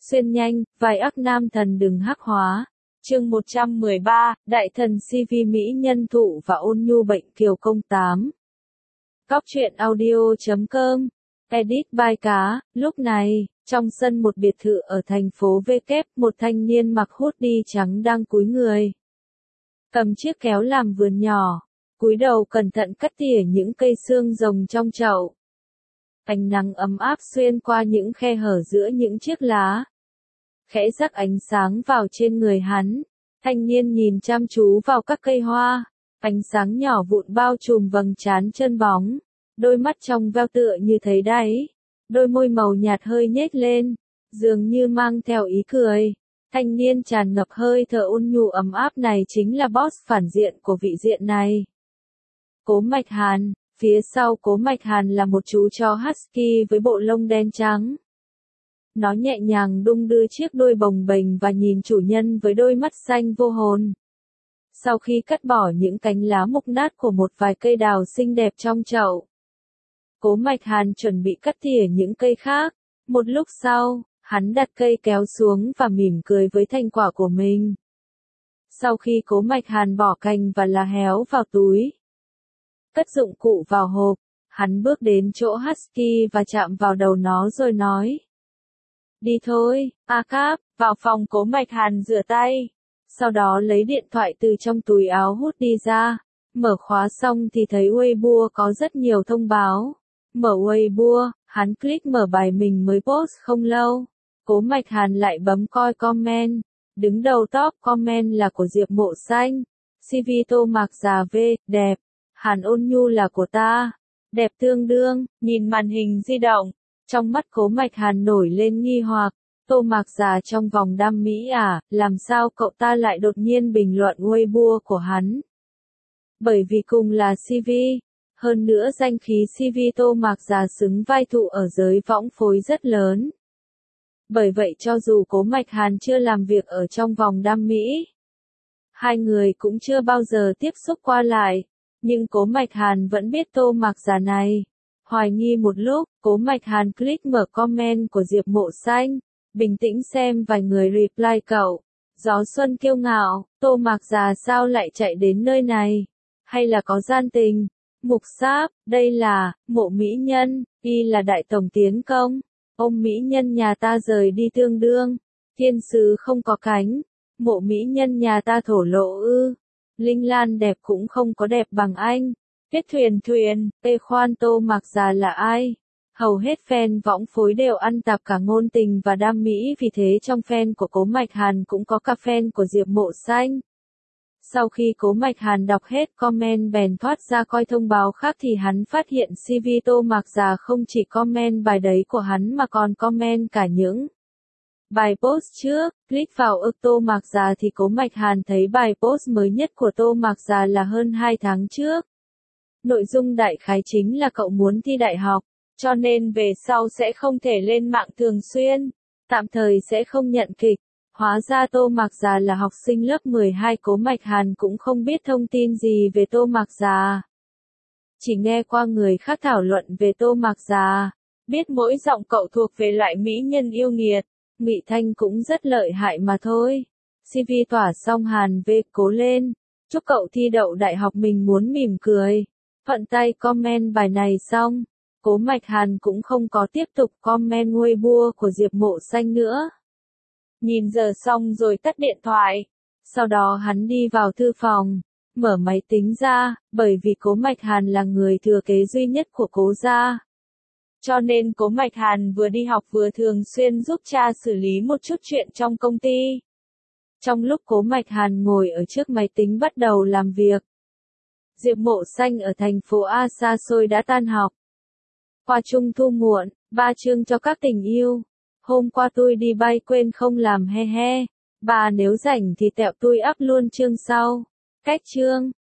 Xuyên nhanh, vai ác nam thần đừng hắc hóa. Chương 113, Đại thần CV Mỹ nhân thụ và ôn nhu bệnh kiều công 8. Cóc truyện audio.com. Edit by cá. Lúc này, trong sân một biệt thự ở thành phố V kép, một thanh niên mặc hoodie trắng đang cúi người, cầm chiếc kéo làm vườn nhỏ, cúi đầu cẩn thận cắt tỉa những cây xương rồng trong chậu. Ánh nắng ấm áp xuyên qua những khe hở giữa những chiếc lá, khẽ rắc ánh sáng vào trên người hắn. Thanh niên nhìn chăm chú vào các cây hoa, ánh sáng nhỏ vụn bao trùm vầng trán chân bóng, đôi mắt trong veo tựa như thấy đáy, đôi môi màu nhạt hơi nhếch lên, dường như mang theo ý cười. Thanh niên tràn ngập hơi thở ôn nhu ấm áp này chính là boss phản diện của vị diện này, Cố Mạch Hàn. Phía sau Cố Mạch Hàn là một chú chó husky với bộ lông đen trắng. Nó nhẹ nhàng đung đưa chiếc đuôi bồng bềnh và nhìn chủ nhân với đôi mắt xanh vô hồn. Sau khi cắt bỏ những cánh lá mục nát của một vài cây đào xinh đẹp trong chậu, Cố Mạch Hàn chuẩn bị cắt tỉa những cây khác. Một lúc sau, hắn đặt cây kéo xuống và mỉm cười với thành quả của mình. Sau khi Cố Mạch Hàn bỏ cành và lá héo vào túi, cất dụng cụ vào hộp, hắn bước đến chỗ husky và chạm vào đầu nó rồi nói: "Đi thôi, A Cap." Vào phòng Cố Mạch Hàn rửa tay, sau đó lấy điện thoại từ trong túi áo hút đi ra. Mở khóa xong thì thấy Weibo có rất nhiều thông báo. Mở Weibo, hắn click mở bài mình mới post không lâu. Cố Mạch Hàn lại bấm coi comment. Đứng đầu top comment là của Diệp Mộ Xanh. CV Tô Mạc già V, đẹp. Hàn ôn nhu là của ta. Đẹp tương đương. Nhìn màn hình di động, trong mắt Cố Mạch Hàn nổi lên nghi hoặc. Tô Mạc già trong vòng đam mỹ à, làm sao cậu ta lại đột nhiên bình luận Weibo của hắn? Bởi vì cùng là CV, hơn nữa danh khí CV Tô Mạc già xứng vai thụ ở giới võng phối rất lớn. Bởi vậy cho dù Cố Mạch Hàn chưa làm việc ở trong vòng đam mỹ, hai người cũng chưa bao giờ tiếp xúc qua lại, nhưng Cố Mạch Hàn vẫn biết Tô Mạc già này. Hoài nghi một lúc, Cố Mạch Hàn click mở comment của Diệp Mộ Xanh, bình tĩnh xem vài người reply cậu. Gió xuân kiêu ngạo, Tô Mạc già sao lại chạy đến nơi này? Hay là có gian tình? Mục Sáp, đây là Mộ mỹ nhân, y là đại tổng tiến công. Ông mỹ nhân nhà ta rời đi tương đương. Thiên sứ không có cánh. Mộ mỹ nhân nhà ta thổ lộ ư? Linh Lan đẹp cũng không có đẹp bằng anh. Viết thuyền, khoan Tô Mạc già là ai? Hầu hết fan võng phối đều ăn tạp cả ngôn tình và đam mỹ, vì thế trong fan của Cố Mạch Hàn cũng có cả fan của Diệp Mộ Xanh. Sau khi Cố Mạch Hàn đọc hết comment bèn thoát ra coi thông báo khác thì hắn phát hiện CV Tô Mạc già không chỉ comment bài đấy của hắn mà còn comment cả những bài post trước. Click vào Tô Mạc già thì Cố Mạch Hàn thấy bài post mới nhất của Tô Mạc già là hơn 2 tháng trước. Nội dung đại khái chính là cậu muốn thi đại học, cho nên về sau sẽ không thể lên mạng thường xuyên, tạm thời sẽ không nhận kịch. Hóa ra Tô Mạc già là học sinh lớp 12. Cố Mạch Hàn cũng không biết thông tin gì về Tô Mạc già, chỉ nghe qua người khác thảo luận về Tô Mạc già, biết mỗi giọng cậu thuộc về loại mỹ nhân yêu nghiệt, Ngụy Thanh cũng rất lợi hại mà thôi. CV tỏa xong Hàn V cố lên, chúc cậu thi đậu đại học, mình muốn mỉm cười. Thuận tay comment bài này xong, Cố Mạch Hàn cũng không có tiếp tục comment Weibo của Diệp Mộ Xanh nữa. Nhìn giờ xong rồi tắt điện thoại. Sau đó hắn đi vào thư phòng, mở máy tính ra, bởi vì Cố Mạch Hàn là người thừa kế duy nhất của Cố gia. Cho nên Cố Mạch Hàn vừa đi học vừa thường xuyên giúp cha xử lý một chút chuyện trong công ty. Trong lúc Cố Mạch Hàn ngồi ở trước máy tính bắt đầu làm việc, Diệp Mộ Xanh ở thành phố A xa xôi đã tan học. Qua trung thu muộn, 3 chương cho các tình yêu. Hôm qua tôi đi bay quên không làm he he. Bà nếu rảnh thì tẹo tôi up luôn chương sau. Cách chương.